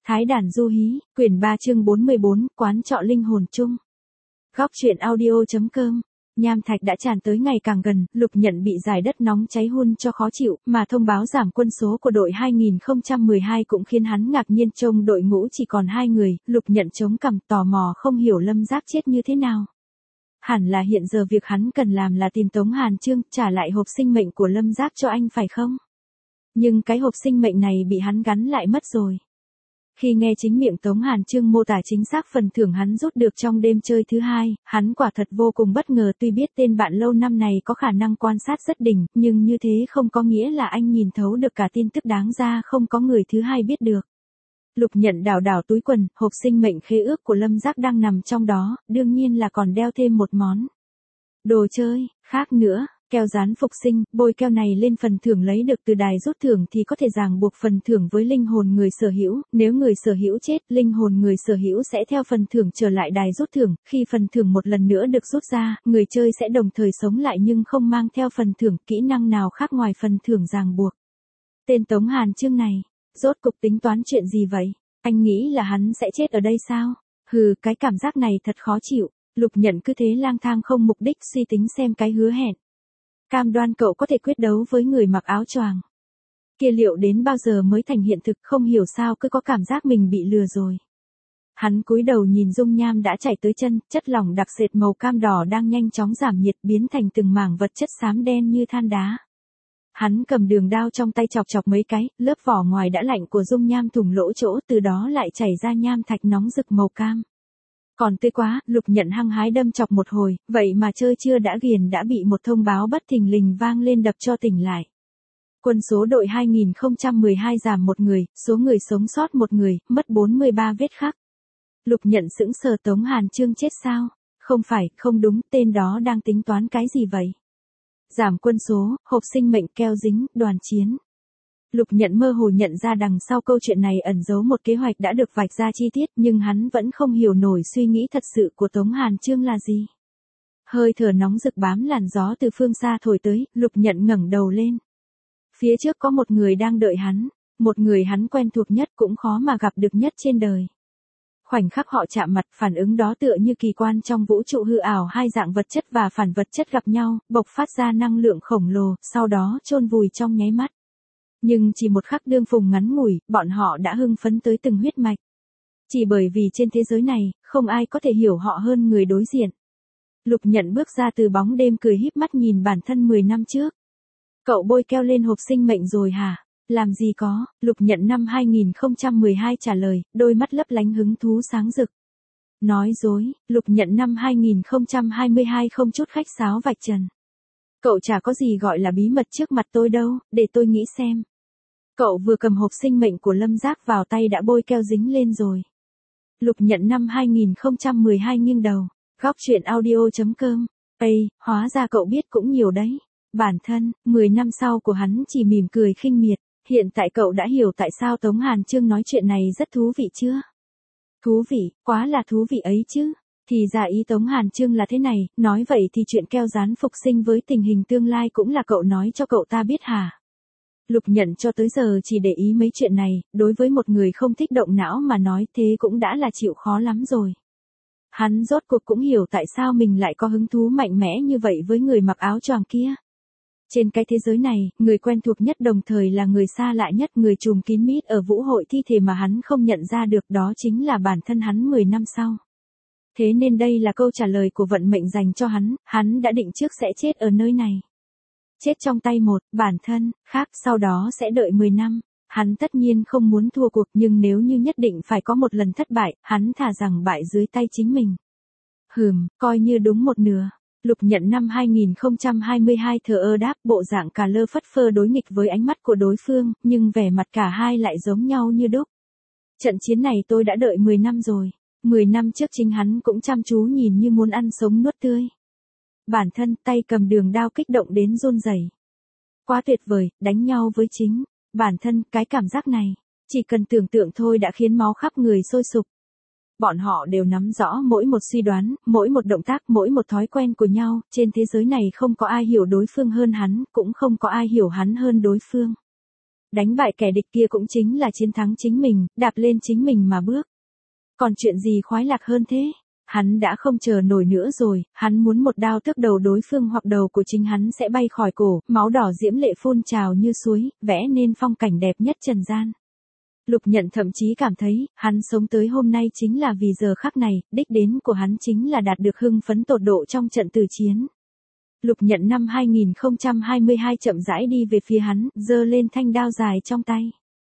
Thái đàn du hí, quyển 3 chương 44, quán trọ linh hồn chung. Góc truyện audio.com. Nham thạch đã tràn tới ngày càng gần, Lục Nhận bị giải đất nóng cháy hun cho khó chịu, mà thông báo giảm quân số của đội 2012 cũng khiến hắn ngạc nhiên. Trông đội ngũ chỉ còn 2 người, Lục Nhận chống cằm tò mò không hiểu Lâm Giác chết như thế nào. Hẳn là hiện giờ việc hắn cần làm là tìm Tống Hàn Chương, trả lại hộp sinh mệnh của Lâm Giác cho anh phải không? Nhưng cái hộp sinh mệnh này bị hắn gắn lại mất rồi. Khi nghe chính miệng Tống Hàn Chương mô tả chính xác phần thưởng hắn rút được trong đêm chơi thứ 2, hắn quả thật vô cùng bất ngờ. Tuy biết tên bạn lâu năm này có khả năng quan sát rất đỉnh, nhưng như thế không có nghĩa là anh nhìn thấu được cả tin tức đáng ra không có người thứ hai biết được. Lục Nhận đảo đảo túi quần, hộp sinh mệnh khế ước của Lâm Giác đang nằm trong đó, đương nhiên là còn đeo thêm một món đồ chơi khác nữa. Keo dán phục sinh, bôi keo này lên phần thưởng lấy được từ đài rút thưởng thì có thể ràng buộc phần thưởng với linh hồn người sở hữu. Nếu người sở hữu chết, linh hồn người sở hữu sẽ theo phần thưởng trở lại đài rút thưởng. Khi phần thưởng một lần nữa được rút ra, người chơi sẽ đồng thời sống lại nhưng không mang theo phần thưởng, kỹ năng nào khác ngoài phần thưởng ràng buộc. Tên Tống Hàn Chương này, rốt cục tính toán chuyện gì vậy? Anh nghĩ là hắn sẽ chết ở đây sao? Hừ, cái cảm giác này thật khó chịu. Lục Nhận cứ thế lang thang không mục đích suy tính xem cái hứa hẹn. Cam đoan cậu có thể quyết đấu với người mặc áo choàng kia liệu đến bao giờ mới thành hiện thực, không hiểu sao cứ có cảm giác mình bị lừa rồi. Hắn cúi đầu nhìn dung nham đã chảy tới chân, chất lỏng đặc sệt màu cam đỏ đang nhanh chóng giảm nhiệt biến thành từng mảng vật chất xám đen như than đá. Hắn cầm đường đao trong tay chọc chọc mấy cái, lớp vỏ ngoài đã lạnh của dung nham thủng lỗ chỗ, từ đó lại chảy ra nham thạch nóng rực màu cam. Còn tươi quá, Lục Nhận hăng hái đâm chọc một hồi, vậy mà chơi chưa đã ghiền đã bị một thông báo bất thình lình vang lên đập cho tỉnh lại. Quân số đội 2012 giảm 1 người, số người sống sót 1 người, mất 43 vết khắc. Lục Nhận sững sờ, Tống Hàn Chương chết sao? Không phải, không đúng, tên đó đang tính toán cái gì vậy? Giảm quân số, hộp sinh mệnh, keo dính, đoàn chiến. Lục Nhận mơ hồ nhận ra đằng sau câu chuyện này ẩn giấu một kế hoạch đã được vạch ra chi tiết, nhưng hắn vẫn không hiểu nổi suy nghĩ thật sự của Tống Hàn Chương là gì. Hơi thở nóng rực bám làn gió từ phương xa thổi tới, Lục Nhận ngẩng đầu lên. Phía trước có một người đang đợi hắn, một người hắn quen thuộc nhất cũng khó mà gặp được nhất trên đời. Khoảnh khắc họ chạm mặt, phản ứng đó tựa như kỳ quan trong vũ trụ hư ảo, hai dạng vật chất và phản vật chất gặp nhau, bộc phát ra năng lượng khổng lồ, sau đó chôn vùi trong nháy mắt. Nhưng chỉ một khắc đương phùng ngắn ngủi, bọn họ đã hưng phấn tới từng huyết mạch. Chỉ bởi vì trên thế giới này, không ai có thể hiểu họ hơn người đối diện. Lục Nhận bước ra từ bóng đêm cười híp mắt nhìn bản thân 10 năm trước. Cậu bôi keo lên hộp sinh mệnh rồi hả? Làm gì có, Lục Nhận năm 2012 trả lời, đôi mắt lấp lánh hứng thú sáng rực. Nói dối, Lục Nhận năm 2022 không chút khách sáo vạch trần. Cậu chả có gì gọi là bí mật trước mặt tôi đâu, để tôi nghĩ xem. Cậu vừa cầm hộp sinh mệnh của Lâm Giác vào tay đã bôi keo dính lên rồi. Lục Nhận năm 2012 nghiêng đầu, góc truyện audio.com. Ây, hóa ra cậu biết cũng nhiều đấy. Bản thân, 10 năm sau của hắn chỉ mỉm cười khinh miệt. Hiện tại cậu đã hiểu tại sao Tống Hàn Chương nói chuyện này rất thú vị chưa? Thú vị, quá là thú vị ấy chứ. Thì ra ý Tống Hàn Chương là thế này, nói vậy thì chuyện keo dán phục sinh với tình hình tương lai cũng là cậu nói cho cậu ta biết hả? Lục Nhận cho tới giờ chỉ để ý mấy chuyện này, đối với một người không thích động não mà nói thế cũng đã là chịu khó lắm rồi. Hắn rốt cuộc cũng hiểu tại sao mình lại có hứng thú mạnh mẽ như vậy với người mặc áo choàng kia. Trên cái thế giới này, người quen thuộc nhất đồng thời là người xa lạ nhất, người trùm kín mít ở vũ hội thi thể mà hắn không nhận ra được, đó chính là bản thân hắn 10 năm sau. Thế nên đây là câu trả lời của vận mệnh dành cho hắn đã định trước sẽ chết ở nơi này. Chết trong tay một bản thân khác, sau đó sẽ đợi 10 năm. Hắn tất nhiên không muốn thua cuộc, nhưng nếu như nhất định phải có một lần thất bại, hắn thà rằng bại dưới tay chính mình. Coi như đúng một nửa. Lục Nhận năm 2022 thờ ơ đáp, bộ dạng cà lơ phất phơ đối nghịch với ánh mắt của đối phương, nhưng vẻ mặt cả hai lại giống nhau như đúc. Trận chiến này tôi đã đợi 10 năm rồi. 10 năm trước chính hắn cũng chăm chú nhìn như muốn ăn sống nuốt tươi. Bản thân tay cầm đường đao kích động đến run rẩy. Quá tuyệt vời, đánh nhau với chính bản thân, cái cảm giác này, chỉ cần tưởng tượng thôi đã khiến máu khắp người sôi sục. Bọn họ đều nắm rõ mỗi một suy đoán, mỗi một động tác, mỗi một thói quen của nhau, trên thế giới này không có ai hiểu đối phương hơn hắn, cũng không có ai hiểu hắn hơn đối phương. Đánh bại kẻ địch kia cũng chính là chiến thắng chính mình, đạp lên chính mình mà bước. Còn chuyện gì khoái lạc hơn thế? Hắn đã không chờ nổi nữa rồi, hắn muốn một đao tước đầu đối phương hoặc đầu của chính hắn sẽ bay khỏi cổ, máu đỏ diễm lệ phun trào như suối, vẽ nên phong cảnh đẹp nhất trần gian. Lục Nhận thậm chí cảm thấy, hắn sống tới hôm nay chính là vì giờ khắc này, đích đến của hắn chính là đạt được hưng phấn tột độ trong trận tử chiến. Lục Nhận năm 2022 chậm rãi đi về phía hắn, giơ lên thanh đao dài trong tay.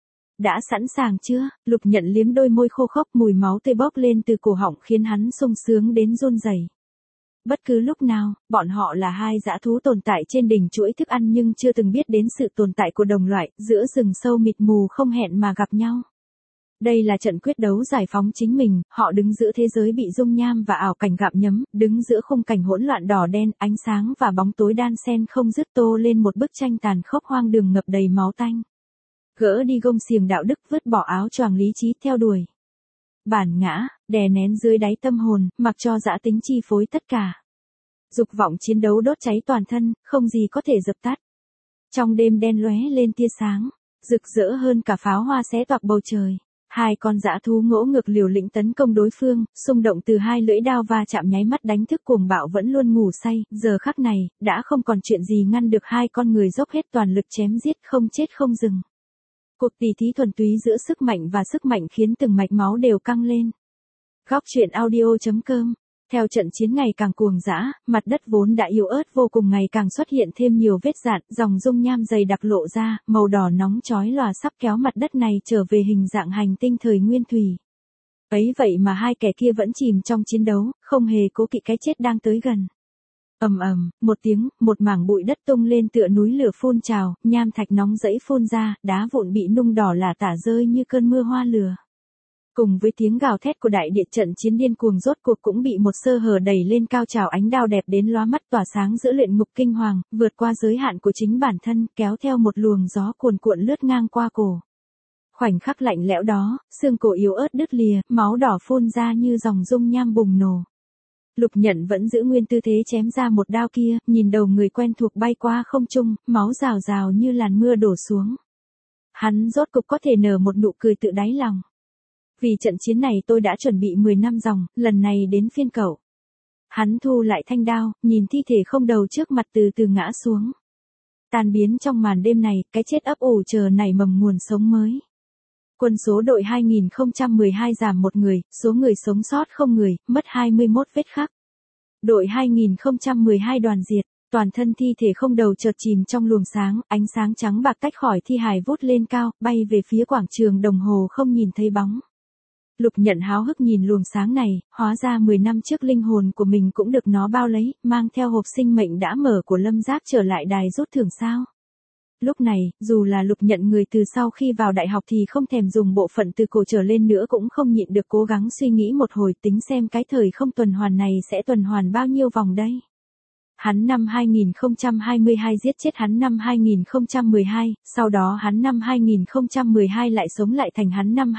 Đã sẵn sàng chưa? Lục Nhận liếm đôi môi khô khốc, mùi máu tươi bốc lên từ cổ họng khiến hắn sung sướng đến run rẩy. Bất cứ lúc nào, bọn họ là hai dã thú tồn tại trên đỉnh chuỗi thức ăn nhưng chưa từng biết đến sự tồn tại của đồng loại, giữa rừng sâu mịt mù không hẹn mà gặp nhau. Đây là trận quyết đấu giải phóng chính mình, họ đứng giữa thế giới bị dung nham và ảo cảnh gặm nhấm, đứng giữa khung cảnh hỗn loạn đỏ đen, ánh sáng và bóng tối đan xen không dứt tô lên một bức tranh tàn khốc hoang đường ngập đầy máu tanh. Gỡ đi gông xiềng đạo đức, vứt bỏ áo choàng lý trí theo đuổi bản ngã, đè nén dưới đáy tâm hồn, mặc cho dã tính chi phối tất cả. Dục vọng chiến đấu đốt cháy toàn thân, không gì có thể dập tắt. Trong đêm đen lóe lên tia sáng, rực rỡ hơn cả pháo hoa xé toạc bầu trời. Hai con dã thú ngỗ ngược liều lĩnh tấn công đối phương, xung động từ hai lưỡi đao va chạm nháy mắt đánh thức cuồng bạo vẫn luôn ngủ say, giờ khắc này, đã không còn chuyện gì ngăn được hai con người dốc hết toàn lực chém giết không chết không dừng. Cuộc tỉ thí thuần túy giữa sức mạnh và sức mạnh khiến từng mạch máu đều căng lên. Góc truyện audio.com. Theo trận chiến ngày càng cuồng dã, mặt đất vốn đã yếu ớt vô cùng ngày càng xuất hiện thêm nhiều vết rạn, dòng dung nham dày đặc lộ ra, màu đỏ nóng chói lòa sắp kéo mặt đất này trở về hình dạng hành tinh thời nguyên thủy. Ấy vậy mà hai kẻ kia vẫn chìm trong chiến đấu, không hề cố kỵ cái chết đang tới gần. Ầm ầm, một tiếng, một mảng bụi đất tung lên tựa núi lửa phun trào, nham thạch nóng rẫy phun ra, đá vụn bị nung đỏ lả tả rơi như cơn mưa hoa lửa. Cùng với tiếng gào thét của đại địa, trận chiến điên cuồng rốt cuộc cũng bị một sơ hở đẩy lên cao trào, ánh đao đẹp đến lóa mắt tỏa sáng giữa luyện ngục kinh hoàng, vượt qua giới hạn của chính bản thân, kéo theo một luồng gió cuồn cuộn lướt ngang qua cổ. Khoảnh khắc lạnh lẽo đó, xương cổ yếu ớt đứt lìa, máu đỏ phun ra như dòng dung nham bùng nổ. Lục Nhận vẫn giữ nguyên tư thế chém ra một đao kia, nhìn đầu người quen thuộc bay qua không trung, máu rào rào như làn mưa đổ xuống. Hắn rốt cục có thể nở một nụ cười tự đáy lòng. Vì trận chiến này tôi đã chuẩn bị 10 năm ròng, lần này đến phiên cậu. Hắn thu lại thanh đao, nhìn thi thể không đầu trước mặt từ từ ngã xuống. Tan biến trong màn đêm này, cái chết ấp ủ chờ nảy mầm nguồn sống mới. Quân số đội 2012 giảm 1 người, số người sống sót 0 người, mất 21 vết khắc. Đội 2012 đoàn diệt, toàn thân thi thể không đầu chợt chìm trong luồng sáng, ánh sáng trắng bạc tách khỏi thi hài vút lên cao, bay về phía quảng trường đồng hồ không nhìn thấy bóng. Lục Nhận háo hức nhìn luồng sáng này, hóa ra 10 năm trước linh hồn của mình cũng được nó bao lấy, mang theo hộp sinh mệnh đã mở của Lâm Giác trở lại đài rút thưởng sao. Lúc này, dù là Lục Nhận người từ sau khi vào đại học thì không thèm dùng bộ phận từ cổ trở lên nữa cũng không nhịn được cố gắng suy nghĩ một hồi tính xem cái thời không tuần hoàn này sẽ tuần hoàn bao nhiêu vòng đây. Hắn năm 2022 giết chết hắn năm 2012, sau đó hắn năm 2012 lại sống lại thành hắn năm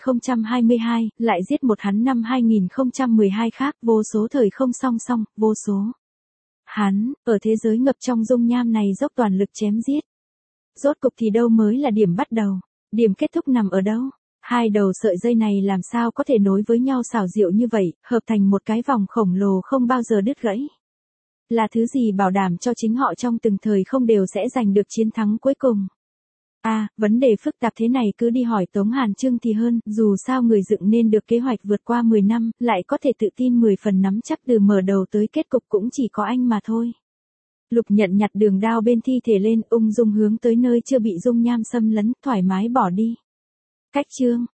2022, lại giết một hắn năm 2012 khác, vô số thời không song song, vô số. Hắn, ở thế giới ngập trong dung nham này dốc toàn lực chém giết. Rốt cục thì đâu mới là điểm bắt đầu, điểm kết thúc nằm ở đâu? Hai đầu sợi dây này làm sao có thể nối với nhau xảo diệu như vậy, hợp thành một cái vòng khổng lồ không bao giờ đứt gãy. Là thứ gì bảo đảm cho chính họ trong từng thời không đều sẽ giành được chiến thắng cuối cùng? Vấn đề phức tạp thế này cứ đi hỏi Tống Hàn Trương thì hơn, dù sao người dựng nên được kế hoạch vượt qua 10 năm, lại có thể tự tin 10 phần nắm chắc từ mở đầu tới kết cục cũng chỉ có anh mà thôi. Lục Nhận nhặt đường đao bên thi thể lên, ung dung hướng tới nơi chưa bị dung nham xâm lấn, thoải mái bỏ đi. Cách chương